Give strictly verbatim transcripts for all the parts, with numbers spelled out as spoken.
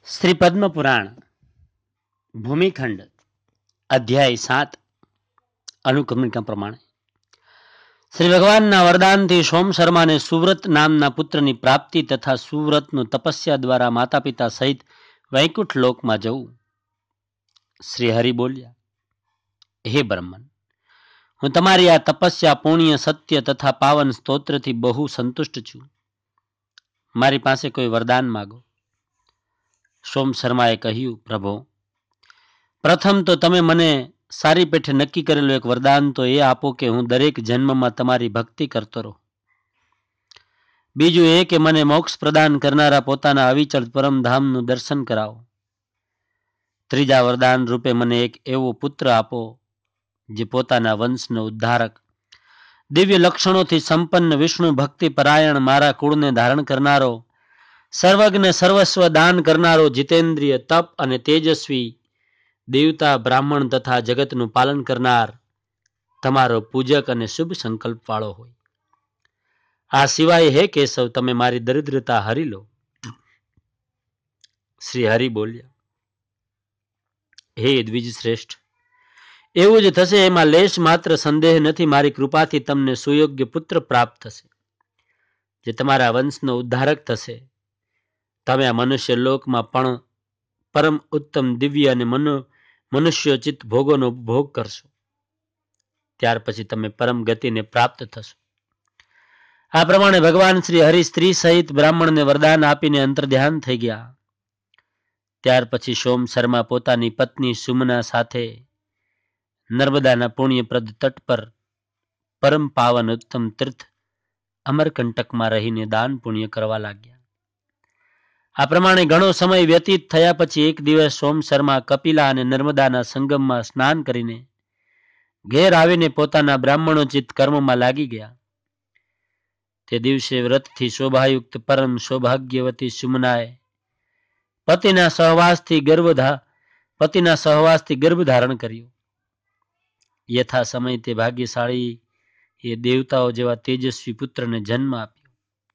શ્રી પદ્મ પુરાણ ભૂમિખંડ અધ્યાય સાત અનુક્રમણિકા પ્રમાણે શ્રી ભગવાનના વરદાનથી સોમ શર્માને સુવ્રત નામના પુત્રની પ્રાપ્તિ તથા સુવ્રતનું તપસ્યા દ્વારા માતા પિતા સહિત વૈકુંઠ લોકમાં જવું. શ્રી હરિ બોલ્યા, હે બ્રહ્મન, હું તમારી આ તપસ્યા, પુણ્ય, સત્ય તથા પાવન સ્તોત્રથી બહુ સંતુષ્ટ છું. મારી પાસે કોઈ વરદાન માગો. સોમ શર્માએ કહ્યું, પ્રભો, પ્રથમ તો તમે મને સારી પેઠે નક્કી કરેલું એક વરદાન તો એ આપો કે હું દરેક જન્મમાં તમારી ભક્તિ કરતો રહું. બીજું એ કે મને મોક્ષ પ્રદાન કરનારા પોતાના અવિચળ પરમધામનું દર્શન કરાવો. ત્રીજા વરદાન રૂપે મને એક એવો પુત્ર આપો જે પોતાના વંશનો ઉદ્ધારક, દિવ્ય લક્ષણોથી સંપન્ન, વિષ્ણુ ભક્તિ પરાયણ, મારા કુળને ધારણ કરનારો, સર્વજ્ઞ સર્વસ્વ દાન કરનારો, જીતેન્દ્રિય, તપ અને તેજસ્વી, દેવતા, બ્રાહ્મણ તથા જગતનું પાલન કરનાર, તમારો પૂજક અને શુભ સંકલ્પ વાળો હોય. આ સિવાય હે કેશવ, તમે મારી દરિદ્રતા હરી લો. શ્રી હરિ બોલ્યા, હે દ્વિજ શ્રેષ્ઠ, એવું જ થશે, એમાં લેશ માત્ર સંદેહ નથી. મારી કૃપાથી તમને સુયોગ્ય પુત્ર પ્રાપ્ત થશે જે તમારા વંશનો ઉદ્ધારક થશે. તમે આ મનુષ્ય લોકમાં પણ પરમ ઉત્તમ, દિવ્ય અને મનો મનુષ્યોચિત ભોગોનો ભોગ કરશો. ત્યાર પછી તમે પરમ ગતિને પ્રાપ્ત થશો. આ પ્રમાણે ભગવાન શ્રી હરિ સ્ત્રી સહિત બ્રાહ્મણને વરદાન આપીને અંતર્ધ્યાન થઈ ગયા. ત્યાર પછી સોમ શર્મા પોતાની પત્ની સુમના સાથે નર્મદાના પુણ્યપ્રદ તટ પર પરમ પાવન ઉત્તમ તીર્થ અમરકંટકમાં રહીને દાન પુણ્ય કરવા લાગ્યા. આ પ્રમાણે ઘણો સમય વ્યતીત થયા પછી એક દિવસ સોમ શર્મા કપિલા અને નર્મદાના સંગમમાં સ્નાન કરીને ઘેર આવીને પોતાના બ્રાહ્મણોચિત કર્મમાં લાગી ગયા. તે દિવસે વ્રતથી શોભાયુક્ત પરમ સૌભાગ્યવતી સુમનાએ પતિના સહવાસથી ગર્ભધા પતિના સહવાસથી ગર્ભ ધારણ કર્યો. યથા સમય તે ભાગ્યશાળી એ દેવતાઓ જેવા તેજસ્વી પુત્રને જન્મ આપ્યો,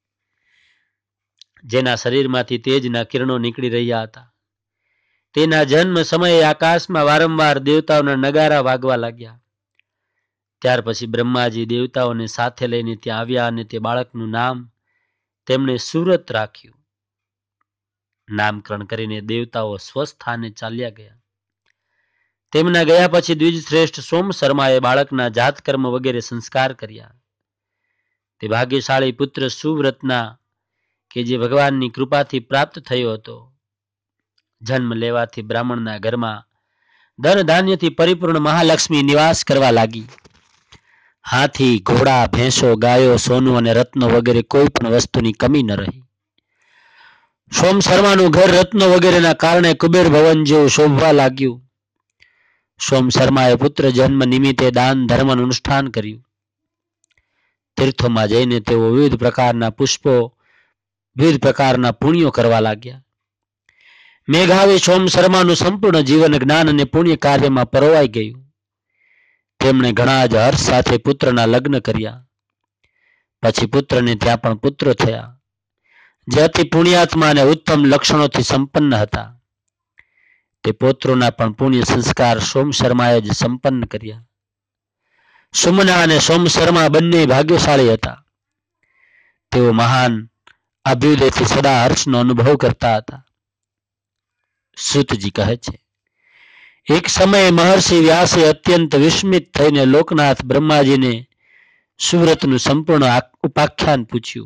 જેના શરીરમાંથી તેજના કિરણો નીકળી રહ્યા હતા. તેના જન્મ સમયે આકાશમાં વારંવાર દેવતાઓના નગારા વાગવા લાગ્યા. ત્યાર પછી બ્રહ્માજી દેવતાઓને સાથે લઈને ત્યાં આવ્યા અને તે બાળકનું નામ તેમણે સુરત રાખ્યું. નામકરણ કરીને દેવતાઓ સ્વસ્થાને ચાલ્યા ગયા. તેમના ગયા પછી દ્વિજ શ્રેષ્ઠ સોમ શર્માએ બાળકના જાતકર્મ વગેરે સંસ્કાર કર્યા. તે ભાગ્યશાળી પુત્ર સુવ્રતના કે જે ભગવાનની કૃપાથી પ્રાપ્ત થયો હતો, જન્મ લેવાથી બ્રાહ્મણના ઘરમાં ધન ધાન્યથી પરિપૂર્ણ મહાલક્ષ્મી નિવાસ કરવા લાગી. હાથી, ઘોડા, ભેંસો, ગાયો, સોનું અને રત્નો વગેરે કોઈ પણ વસ્તુની કમી ન રહી. સોમ શર્માનું ઘર રત્નો વગેરેના કારણે કુબેર ભવન જેવું શોભવા લાગ્યું. સોમ શર્માએ પુત્ર જન્મ નિમિત્તે દાન ધર્મનું અનુષ્ઠાન કર્યું. તીર્થોમાં જઈને તેઓ વિવિધ પ્રકારના પુષ્પો, વિવિધ પ્રકારના પુણ્યો કરવા લાગ્યા. મેઘાવી સોમ શર્માનું સંપૂર્ણ જીવન જ્ઞાન અને પુણ્ય કાર્યમાં પરોવાઈ ગયું. તેમણે ઘણા જ હર્ષ સાથે પુત્રના લગ્ન કર્યા. પછી પુત્રને ત્યાં પણ પુત્રો થયા, જે અતિ પુણ્યાત્મા અને ઉત્તમ લક્ષણોથી સંપન્ન હતા. તે પુત્રોના પણ પુણ્ય સંસ્કાર સોમ શર્માએ જ સંપન્ન કર્યા. સુમના અને સોમ શર્મા બંને ભાગ્યશાળી હતા. તેઓ મહાન અભ્યુદયથી સદા હર્ષનો અનુભવ કરતા હતા. સૂતજી કહે છે, એક સમયે મહર્ષિ વ્યાસે અત્યંત વિસ્મિત થઈને લોકનાથ બ્રહ્માજીને સુવ્રતનું સંપૂર્ણ ઉપાખ્યાન પૂછ્યું.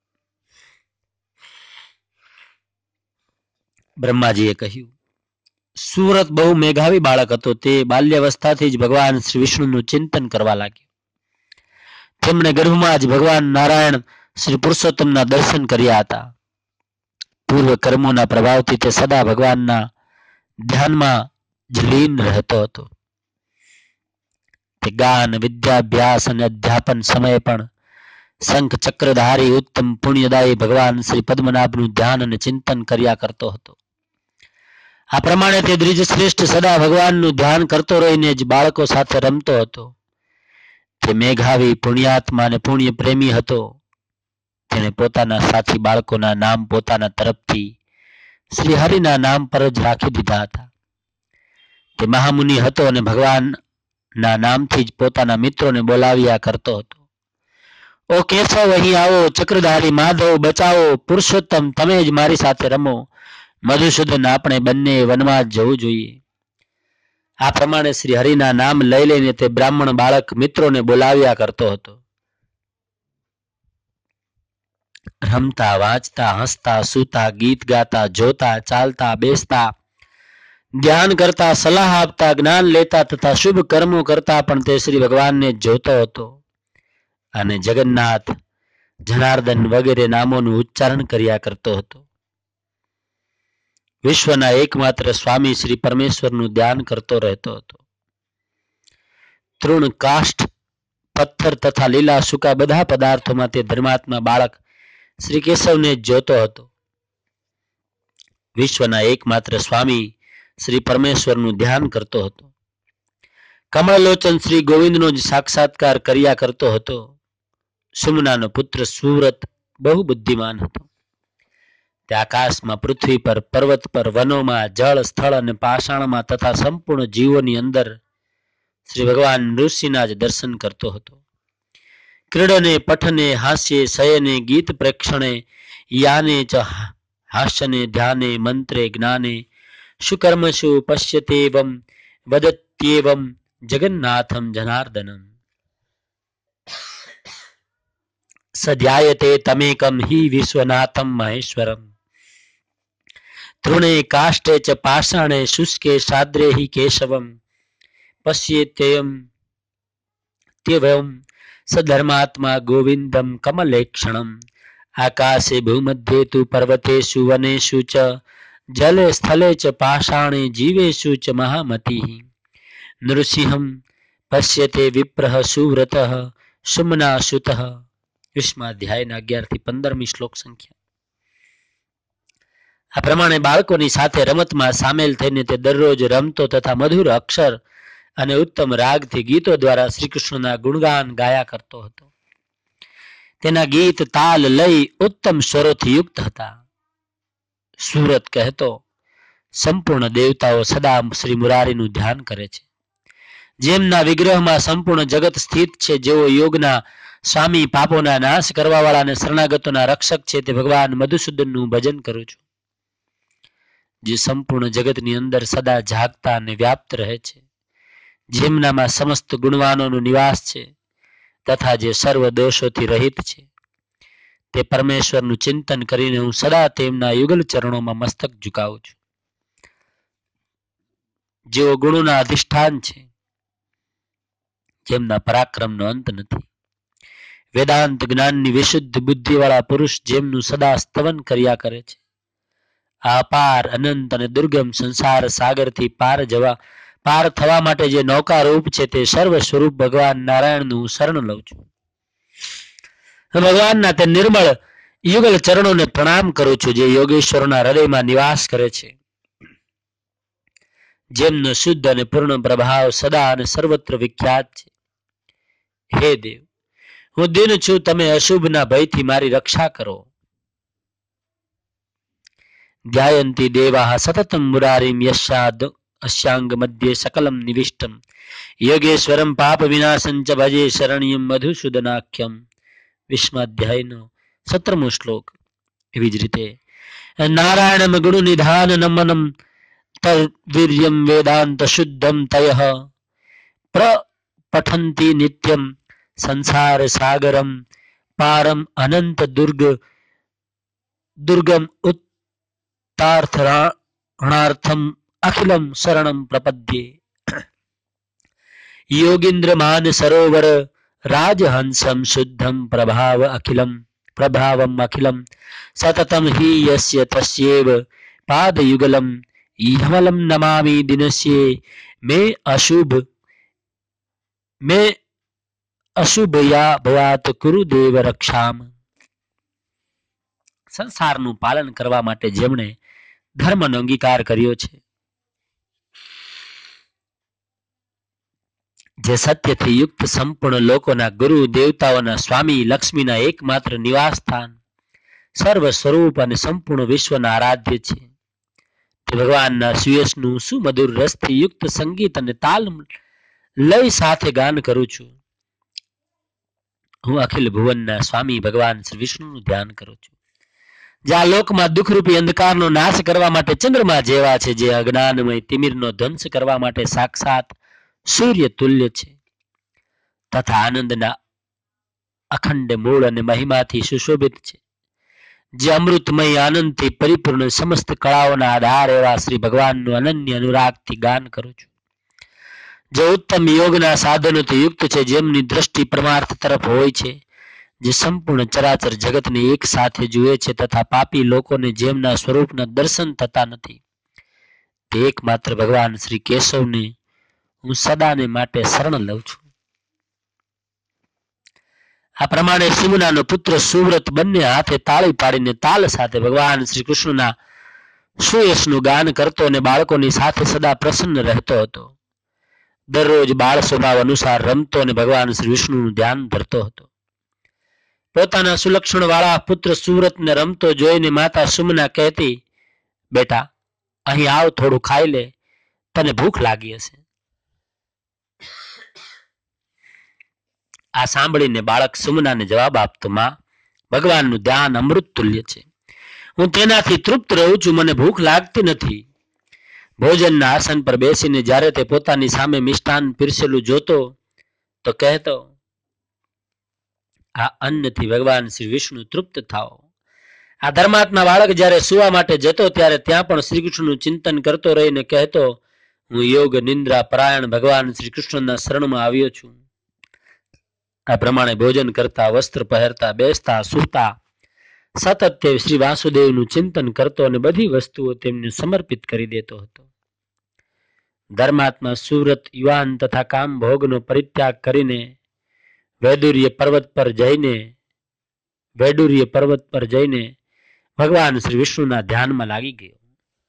બ્રહ્માજીએ કહ્યું, સુવ્રત બહુ મેઘાવી બાળક હતો. તે બાલ્યાવસ્થાથી જ ભગવાન શ્રી વિષ્ણુનું ચિંતન કરવા લાગ્યો. તેમણે ગર્ભમાં જ ભગવાન નારાયણ શ્રી પુરુષોત્તમના દર્શન કર્યા હતા. પૂર્વ કર્મોના પ્રભાવથી તે સદા ભગવાનના ધ્યાનમાં જ લીન રહેતો હતો. તે ગાન, વિદ્યાભ્યાસ અને અધ્યાપન સમયે પણ શંખ ચક્રધારી ઉત્તમ પુણ્યદાયી ભગવાન શ્રી પદ્મનાભનું ધ્યાન અને ચિંતન કર્યા કરતો હતો. આ પ્રમાણે તે દ્વિજ શ્રેષ્ઠ સદા ભગવાનનું ધ્યાન કરતો રહીને જ બાળકો સાથે રમતો હતો. તે મેઘાવી, પુણ્યાત્મા અને પુણ્ય પ્રેમી હતો. તેણે પોતાના સાથી બાળકોના નામ પોતાના તરફથી શ્રી હરિના નામ પર જ રાખી દીધા હતા. તે મહામુનિ હતો અને ભગવાનના નામથી જ પોતાના મિત્રોને બોલાવ્યા કરતો હતો. ઓ કેશવ, અહીં આવો. ચક્રધારી માધવ, બચાવો. પુરુષોત્તમ, તમે જ મારી સાથે રમો. મધુસૂદન, આપણે બંને વનવાસ જવું જોઈએ. આ પ્રમાણે શ્રી હરિના નામ લઈ લઈને તે બ્રાહ્મણ બાળક મિત્રોને બોલાવ્યા કરતો હતો. રમતા, વાંચતા, હસતા, સૂતા, ગીત ગાતા, જોતા, ચાલતા, બેસતા, ધ્યાન કરતા, સલાહ આપતા, જ્ઞાન લેતા તથા શુભ કર્મો કરતા પણ તે શ્રી ભગવાનને જોતો હતો અને જગન્નાથ, જનાર્દન વગેરે નામોનું ઉચ્ચારણ કર્યા કરતો હતો. વિશ્વના એકમાત્ર સ્વામી શ્રી પરમેશ્વરનું ધ્યાન કરતો રહેતો હતો. તૃણ, કાષ્ઠ, પથ્થર તથા લીલા સૂકા બધા પદાર્થોમાં તે ધર્માત્મા બાળક શ્રી કેશવને જોતો હતો. વિશ્વના એકમાત્ર સ્વામી શ્રી પરમેશ્વરનું ધ્યાન કરતો હતો. કમળલોચન શ્રી ગોવિંદનો જ સાક્ષાત્કાર કર્યા કરતો હતો. સુમનાનો પુત્ર સુવ્રત બહુ બુદ્ધિમાન હતો. તે આકાશમાં, પૃથ્વી પર, પર્વત પર, વનોમાં, જળ, સ્થળ અને પાષાણમાં તથા સંપૂર્ણ જીવોની અંદર શ્રી ભગવાન ઋષિના જ દર્શન કરતો હતો. ક્રીડને, પઠને, હાસ્ય, શયને, ગીત પ્રેક્ષણે, યાને ચ હાસ્યને, ધ્યાને, મંત્રે, જ્ઞાને, સુકર્મસુ પશ્યતેવમ વદત્યેવમ જગન્નાથમ જનાર્દનમ સધ્યાયતે તમેકમ હિ વિશ્વનાથમ મહેશ્વરમ તૃણે કાષ્ઠે ચ પાષાણે શુષ્કે સાદ્રે હિ કેશવમ પશ્યેત્યમ ત્યવમ સધર્માત્મા ગોવિંદમ કમલેક્ષણમ આકાશે ભૂમધ્યે તુ પર્વતેષુ વનેષુ ચ જલે સ્થલે ચ પાષાણે જીવેષુ ચ મહામતિઃ નૃસિંહમ પશ્યતે વિપ્રઃ સુવ્રતઃ સુમના સુતઃ. વીસમા અધ્યાયના અગિયાર થી પંદરમી શ્લોક સંખ્યા. આ પ્રમાણે બાળકોની સાથે રમતમાં સામેલ થઈને તે દરરોજ રમતો તથા મધુર અક્ષર અને ઉત્તમ રાગથી ગીતો દ્વારા શ્રી કૃષ્ણના ગુણગાન ગાયા કરતો હતો. તેના ગીત, તાલ, લય ઉત્તમ સ્વરોથી યુક્ત હતા. સુરત કહેતો, સંપૂર્ણ દેવતાઓ સદા શ્રી મુરારીનું ધ્યાન કરે છે. જેમના વિગ્રહમાં સંપૂર્ણ જગત સ્થિત છે, જેઓ યોગના સ્વામી, પાપોના નાશ કરવા વાળા અને શરણાગતોના રક્ષક છે, તે ભગવાન મધુસૂદનનું ભજન કરું છું. જે સંપૂર્ણ જગતની અંદર સદા જાગતા અને વ્યાપ્ત રહે છે, જેમનામાં સમસ્ત ગુણવાનોનું નિવાસ છે તથા જે સર્વ દોષોથી રહિત છે, તે પરમેશ્વરનું ચિંતન કરીને હું સદા તેમના યુગલ ચરણોમાં મસ્તક ઝુકાવું છું. જેઓ ગુણોના અધિષ્ઠાન છે, જેમના પરાક્રમનો અંત નથી, વેદાંત જ્ઞાનની વિશુદ્ધ બુદ્ધિવાળા પુરુષ જેમનું સદા સ્તવન કર્યા કરે છે. આ પાર, અનંત અને દુર્ગમ સંસાર સાગરથી પાર જવા પાર થવા માટે જે નૌકા રૂપ છે, તે સર્વ સ્વરૂપ ભગવાન નારાયણનું હું શરણ લઉં છું. ભગવાનના તે નિર્મળ યુગલ ચરણોને પ્રણામ કરું છું, જે યોગેશ્વરના હૃદયમાં નિવાસ કરે છે, જેમનો શુદ્ધ અને પૂર્ણ પ્રભાવ સદા અને સર્વત્ર વિખ્યાત છે. હે દેવ, હું દિન છું, તમે અશુભના ભયથી મારી રક્ષા કરો. ધ્યાયંતી દેવાહ સતતમ મુરારીમ યસ્યાદ અશ્યાંગ મધ્યે સકલમ નિવિષ્ટમ યોગેશ્વરમ પાપ વિનાશં ચ ભજે શરણ્યમ મધુસૂદનાખ્યમ. વિશ્વાધ્યાયનો સત્તરમો શ્લોક. એવી જ રીતે નારાયણમ ગુણ નિધાન નમનમ તદ્વીર્યમ વેદાંત શુદ્ધમ તયઃ પ્રપઠંતિ નિત્યમ સંસાર સાગરમ પારમ અનંત દુર્ગ દુર્ગમ ઉત્તાર્થણાર્થમ અખિલમ શરણમ પ્રપદ્યે. યોગીન્દ્ર માન સરોવર રાજહંસમ શુદ્ધમ પ્રભાવ અખિલમ પ્રભાવમ અખિલમ સતતમ હિ યસ્ય તસ્યેવ પાદયુગલમ યમલમ નમામિ દિનસ્યે મે અશુભ મે અશુભયા ભયાત કુરુ દેવ રક્ષામ. સંસારનું પાલન કરવા માટે જેમણે ધર્મનો અંગીકાર કર્યો છે, જે સત્યથી યુક્ત સંપૂર્ણ લોકોના ગુરુ, દેવતાઓના સ્વામી, લક્ષ્મીના એકમાત્ર નિવાસ સ્થાન, સર્વ સ્વરૂપ અને સંપૂર્ણ વિશ્વના આરાધ્ય છે, તે ભગવાનના સુયશનું સુમધુર રસથી યુક્ત સંગીત અને તાલ લય સાથે ગાન કરું છું. હું અખિલ ભુવનના સ્વામી ભગવાન શ્રી વિષ્ણુનું ધ્યાન કરું છું. જે આ લોકમાં દુઃખરૂપી અંધકારનો નાશ કરવા માટે ચંદ્રમા જેવા છે, જે અજ્ઞાનમય તિમિરનો ધ્વંસ કરવા માટે સાક્ષાત સૂર્ય તુલ્ય છે, તથા આનંદના અખંડ મૂળ અને મહિમાથી સુશોભિત છે, જે અમૃતમય આનંદથી પરિપૂર્ણ સમસ્ત કળાઓના આધાર એવા શ્રી ભગવાનનું અનન્ય અનુરાગથી ગાન કરું છું. જે ઉત્તમ યોગના સાધનોથી યુક્ત છે, જેમની દ્રષ્ટિ પરમાર્થ તરફ હોય છે, જે સંપૂર્ણ ચરાચર જગતને એક સાથે જુએ છે, તથા પાપી લોકોને જેમના સ્વરૂપના દર્શન થતા નથી, તે એકમાત્ર ભગવાન શ્રી કેશવને હું સદાને માટે શરણ લઉં છું. આ પ્રમાણે સિમુનાનો પુત્ર સુવ્રત બંને હાથે તાળી પાડીને તાલ સાથે ભગવાન શ્રી કૃષ્ણના સુયશનું ગાન કરતો અને બાળકોની સાથે સદા પ્રસન્ન રહેતો હતો. દરરોજ બાળ સ્વભાવ અનુસાર રમતો અને ભગવાન શ્રી વિષ્ણુનું ધ્યાન ધરતો હતો. પોતાના સુલક્ષણ વાળા પુત્ર સુવ્રતને રમતો જોઈને માતા સુમના કહેતી, બેટા અહીં આવ, થોડું ખાઈ લે, તને ભૂખ લાગી હશે. આ સાંભળીને બાળક સુમનાને જવાબ આપતો, માં, ભગવાનનું ધ્યાન અમૃત તુલ્ય છે, હું તેનાથી તૃપ્ત રહું છું, મને ભૂખ લાગતી નથી. ભોજનના આસન પર બેસીને જ્યારે તે પોતાની સામે મિષ્ટાન પીરસેલું જોતો તો કહેતો, આ અન્નથી ભગવાન શ્રી વિષ્ણુ તૃપ્ત થાઓ. આ ધર્માત્મા બાળક જ્યારે સુવા માટે જતો ત્યારે ત્યાં પણ શ્રી કૃષ્ણનું ચિંતન કરતો રહીને કહેતો, હું યોગ નિંદ્રા પરાયણ ભગવાન શ્રી કૃષ્ણના શરણમાં આવ્યો છું. આ પ્રમાણે ભોજન કરતા, વસ્ત્ર પહેરતા, બેસતા, સૂતા સતત તે શ્રી વાસુદેવનું ચિંતન કરતો અને બધી વસ્તુઓ તેમને સમર્પિત કરી દેતો હતો. ધર્માત્મા સુવ્રત યુવાન તથા કામ ભોગનો પરિત્યાગ કરીને વૈદુર્ય પર્વત પર જઈને વૈડુર્ય પર્વત પર જઈને ભગવાન શ્રી વિષ્ણુના ધ્યાનમાં લાગી ગયો.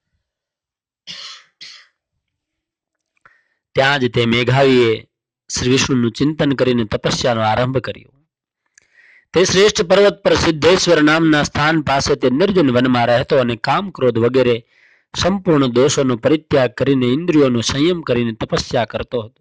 ત્યાં જ તે મેઘાવીએ શ્રી વિષ્ણુનું ચિંતન કરીને તપસ્યાનો આરંભ કર્યો. તે શ્રેષ્ઠ પર્વત પર સિદ્ધેશ્વર નામના સ્થાન પાસે તે નિર્જન વનમાં રહેતો અને કામ ક્રોધ વગેરે સંપૂર્ણ દોષોનો પરિત્યાગ કરીને ઇન્દ્રિયોનો સંયમ કરીને તપસ્યા કરતો હતો.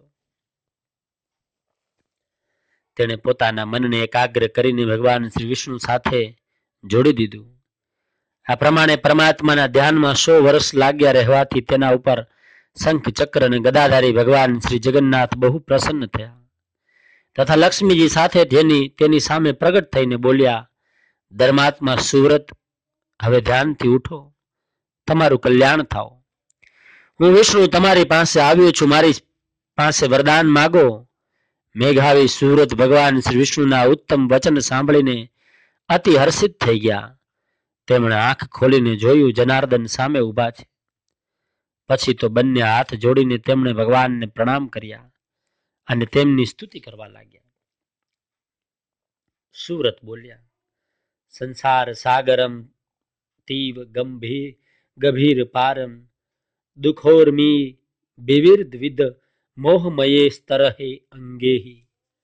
તેણે પોતાના મનને એકાગ્ર કરીને ભગવાન શ્રી વિષ્ણુ સાથે જોડી દીધું. આ પ્રમાણે પરમાત્માના ધ્યાનમાં સો વર્ષ લાગ્યા રહેવાથી તેના ઉપર શંખ ચક્ર અને ગદાધારી ભગવાન શ્રી જગન્નાથ બહુ પ્રસન્ન થયા તથા લક્ષ્મીજી સાથે જેની તેની સામે પ્રગટ થઈને બોલ્યા, ધર્માત્મા સુવ્રત, હવે ધ્યાનથી ઉઠો, તમારું કલ્યાણ થાઓ. હું વિષ્ણુ તમારી પાસે આવ્યો છું, મારી પાસે વરદાન માગો. મેઘાવી સુવ્રત ભગવાન શ્રી વિષ્ણુના ઉત્તમ વચન સાંભળીને અતિ હર્ષિત થઈ ગયા. તેમણે આંખ ખોલીને જોયું, જનાર્દન સામે ઊભા છે. પછી તો બંને હાથ જોડીને તેમણે ભગવાનને પ્રણામ કર્યા અને તેમની સ્તુતિ કરવા લાગ્યા. સુવ્રત બોલ્યા, સંસાર સાગરમ તીવ ગંભીર ગભીર પારમ દુઃખોર્મી વિવિધ વિદ મોહમયે સ્તરહે અંગેહી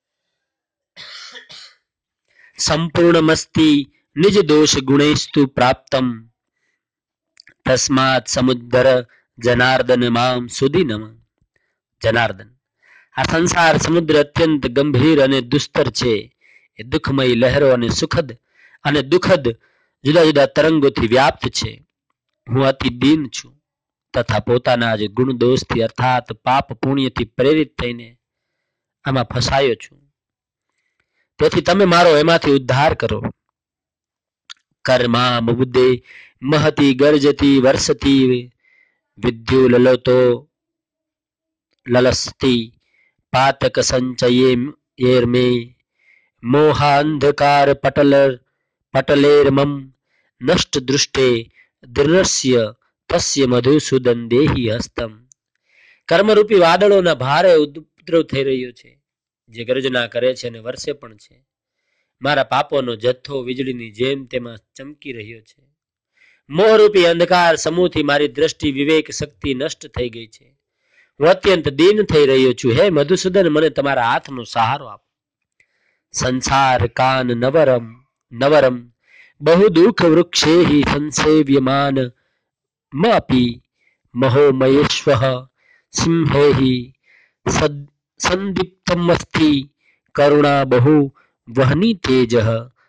સંપૂર્ણમસ્તિ નિજ દોષ ગુણેસ્તુ પ્રાપ્તમ તસ્માત સમુદ્ર જનાર્દન મામ સુધી નમ. જનાર્દન, આ સંસાર સમુદ્ર અત્યંત ગંભીર અને દુસ્તર છે. એ દુઃખમય લહેરો અને સુખદ અને દુઃખદ જુદા જુદા તરંગોથી વ્યાપ્ત છે. હું અતિ દીન છું તથા પોતાના જ ગુણ દોષથી અર્થાત પાપ પુણ્યથી પ્રેરિત થઈને આમાં ફસાયો છું. તેથી તમે મારો એમાંથી ઉદ્ધાર કરો. કર્મા મુબુદ્ધે મહતી ગર્જતી વર્ષતી વિદ્યુ લલતો લલસ્તી પાતક સંચયે યેર્મે મોહાંધકાર પટલ પટલેર્મમ નષ્ટ દૃષ્ટે દૃશ્ય તસ્ય મધુસૂદન દેહી હસ્તમ. કર્મરૂપી વાદળોના ભારે ઉપદ્રવ થઈ રહ્યો છે, જે ગર્જના કરે છે અને વર્ષે પણ છે. મારા પાપોનો જથ્થો વીજળીની જેમ તેમાં ચમકી રહ્યો છે. મોહરૂપી અંધકાર સમૂહથી મારી દ્રષ્ટિ વિવેક શક્તિ નષ્ટ થઈ ગઈ છે. હું અત્યંત દીન થઈ રહ્યો છું. હે મધુસૂદન, મને તમારા હાથનો સહારો આપો. સંસાર કાન નવરમ નવરમ બહુ દુઃખ વૃક્ષે સંસેવ્યમાન મપી મહોમયેશ્વઃ સિંહૈ સંદીપ્તમસ્તિ કરુણા બહુ વહની તેજઃ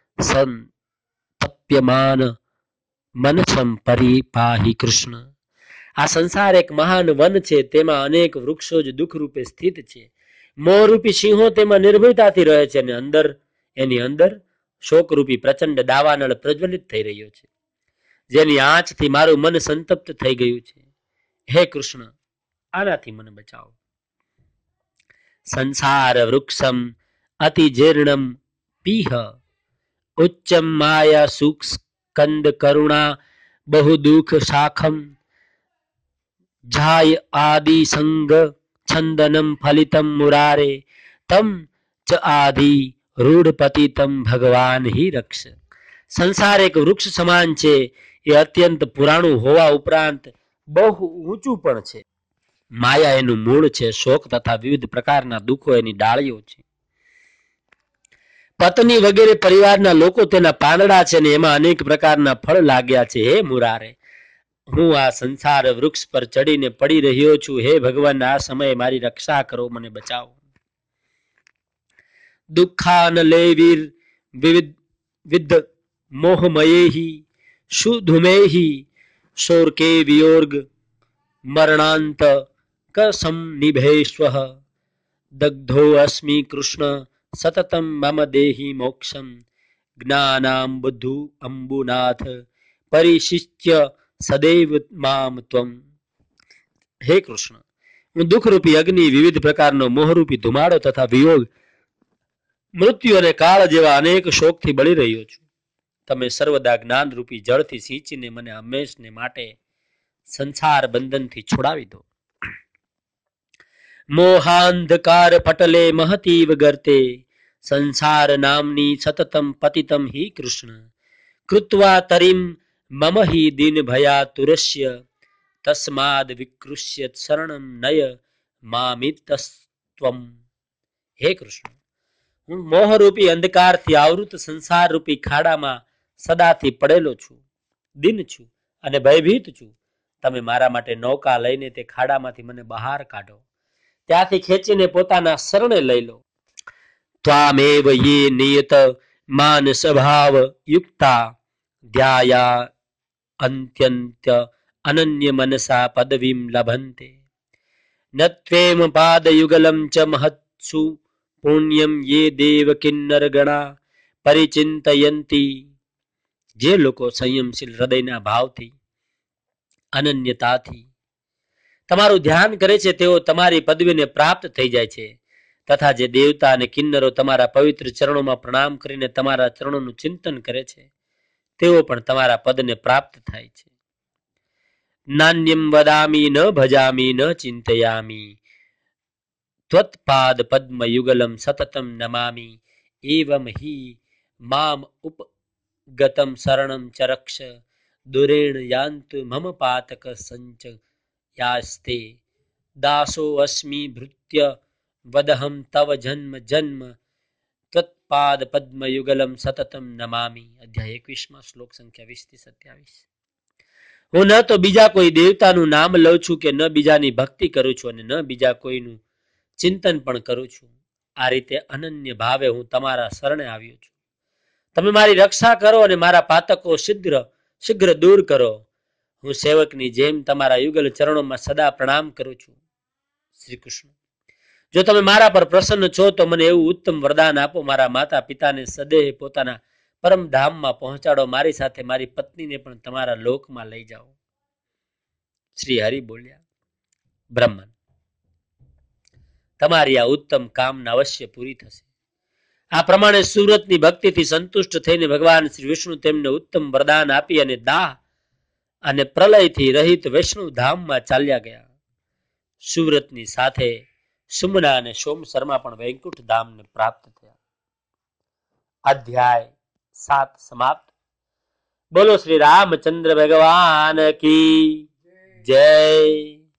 સંતપ્યમાન મનસમ પરિપાહી કૃષ્ણ. આ સંસાર એક મહાન વન છે, તેમાં અનેક વૃક્ષો જ દુઃખ રૂપે સ્થિત છે. મોહરૂપી સિંહો તેમાં નિર્ભયતાથી રહે છે અને અંદર એની અંદર શોકરૂપી પ્રચંડ દાવાનળ પ્રજ્વલિત થઈ રહ્યો છે, જેની આંચથી મારું મન સંતપ્ત થઈ ગયું છે. હે કૃષ્ણ, આનાથી મને બચાવો. સંસાર વૃક્ષમ અતિજીર્ણમ પીહ ઉચ્ચમ માયા સુખ સ્કંદ કરુણા બહુ દુઃખ શાખમ જાય આદિ સંગ છંદનમ ફલિતમ મુરારે તમ ચ આદિ રૂઢ પતિતમ ભગવાન હિ રક્ષ. સંસાર એક વૃક્ષ સમાન છે. એ અત્યંત પુરાણું હોવા ઉપરાંત બહુ ઊંચું પણ છે. માયા એનું મૂળ છે. શોક તથા વિવિધ પ્રકારના દુઃખો એની ડાળીઓ છે. પત્ની વગેરે પરિવારના લોકો તેના પાંદડા છે ને એમાં અનેક પ્રકારના ફળ લાગ્યા છે. હે મુરારે, હું આ સંસાર વૃક્ષ પર ચડીને પડી રહ્યો છું. હે ભગવાન, આ સમયે મારી રક્ષા કરો, મને બચાવો. દુઃખાન લેવીર વિવિધ વિદ્ધ મોહમયેહી શુધુમેહી શોર્કે વિયોર્ગ મરણાંત કસમ નિભેશ્વઃ દગ્ધો અસ્મિ કૃષ્ણ સતતમ મમ દેહી મોક્ષમ જ્ઞાનામ બુદ્ધુ અંબુનાથ પરિશિષ્ય સદૈવ મામ ત્વમ. હે કૃષ્ણ, હું દુઃખરૂપી અગ્નિ, વિવિધ પ્રકારનો મોહરૂપી ધુમાડો તથા વિયોગ, મૃત્યુ અને કાળ જેવા અનેક શોકથી બળી રહ્યો છું. તમે સર્વદા જ્ઞાનરૂપી જળથી સિંચીને મને હંમેશને માટે સંસાર બંધનથી છોડાવી દો. મોહાંધકાર પટલે મહતીવ ગર્તે સંસાર નામની સતતમ પતિતમ હિ કૃષ્ણ કૃત્વા તરીમ મમ હિ દિન ભયાતુરસ્ય તસ્માદ વિકૃષ્ય શરણમ નય મામિતસ્ત્વમ. હે કૃષ્ણ, હું મોહરૂપી અંધકારથી આવૃત સંસાર રૂપી ખાડામાં સદાથી પડેલો છું, દિન છું અને ભયભીત છું. તમે મારા માટે નૌકા લઈને તે ખાડામાંથી મને બહાર કાઢો, ત્યાંથી ખેંચીને પોતાના શરણે લઈ લો. ત્વામેવ યે નિયત માન સ્વભાવ યુક્તા ધ્યાયા અંત્યંત્ય અનન્ય મનસા પદવીમ લભંતે નત્વેમ પાદયુગલમ ચ મહત્સુ પુણ્યમ યે દેવ કિન્નર ગણા પરિચિંતયંતી. જે લોકો સંયમશીલ હૃદયના ભાવથી અનન્યતાથી તમારું ધ્યાન કરે છે, તેઓ તમારી પદવીને પ્રાપ્ત થઈ જાય છે. તથા જે દેવતા અને કિન્નરો તમારા પવિત્ર ચરણોમાં પ્રણામ કરીને તમારા ચરણોનું ચિંતન કરે છે, તેઓ પણ તમારા પદને પ્રાપ્ત થાય છે. નાન્યમ વદામી ન ભજામી ન ચિંતયામી ત્વત્પાદ પદ્મ યુગલમ સતતમ નમામી એવમ હિ મામ ઉપગતમ શરણમ ચ રક્ષ દુરેણ યાંતુ મમ પાતક સંચ યાસ્તે દાસો અસ્મિ ભૃત્ય વદહમ તવ જન્મ જન્મ ત્વત્પાદ પદ્મ યુગલમ સતતમ નમામી. અધ્યાય એકવીસમાં શ્લોક સંખ્યા વીસ થી સત્યાવીસ. હું ન તો બીજા કોઈ દેવતાનું નામ લઉં છું કે ન બીજાની ભક્તિ કરું છું અને ન બીજા કોઈનું ચિંતન પણ કરું છું. આ રીતે અનન્ય ભાવે હું તમારા શરણે આવ્યો છું. તમે મારી રક્ષા કરો અને મારા પાતકો શીઘ્ર શીઘ્ર દૂર કરો. હું સેવકની જેમ તમારા યુગલ ચરણોમાં સદા પ્રણામ કરું છું. શ્રી કૃષ્ણ, જો તમે મારા પર પ્રસન્ન છો તો મને એવું ઉત્તમ વરદાન આપો. મારા માતા પિતાને સદેહ પોતાના પરમ ધામમાં પહોંચાડો. મારી સાથે મારી પત્નીને પણ તમારા લોકમાં લઈ જાઓ. શ્રી હરિ બોલ્યા, બ્રહ્મન, તમારી આ ઉત્તમ કામના અવશ્ય પૂરી થશે. આ પ્રમાણે સુરતની ભક્તિથી સંતુષ્ટ થઈને ભગવાન શ્રી વિષ્ણુ તેમને ઉત્તમ વરદાન આપી અને દાહ અને પ્રલયથી રહિત વૈષ્ણવ ધામમાં ચાલ્યા ગયા. સુવ્રતની સાથે સુમના અને સોમ શર્મા પણ વૈકુંઠ ધામને પ્રાપ્ત થયા. અધ્યાય સાત સમાપ્ત. બોલો શ્રી રામચંદ્ર ભગવાન કી જય.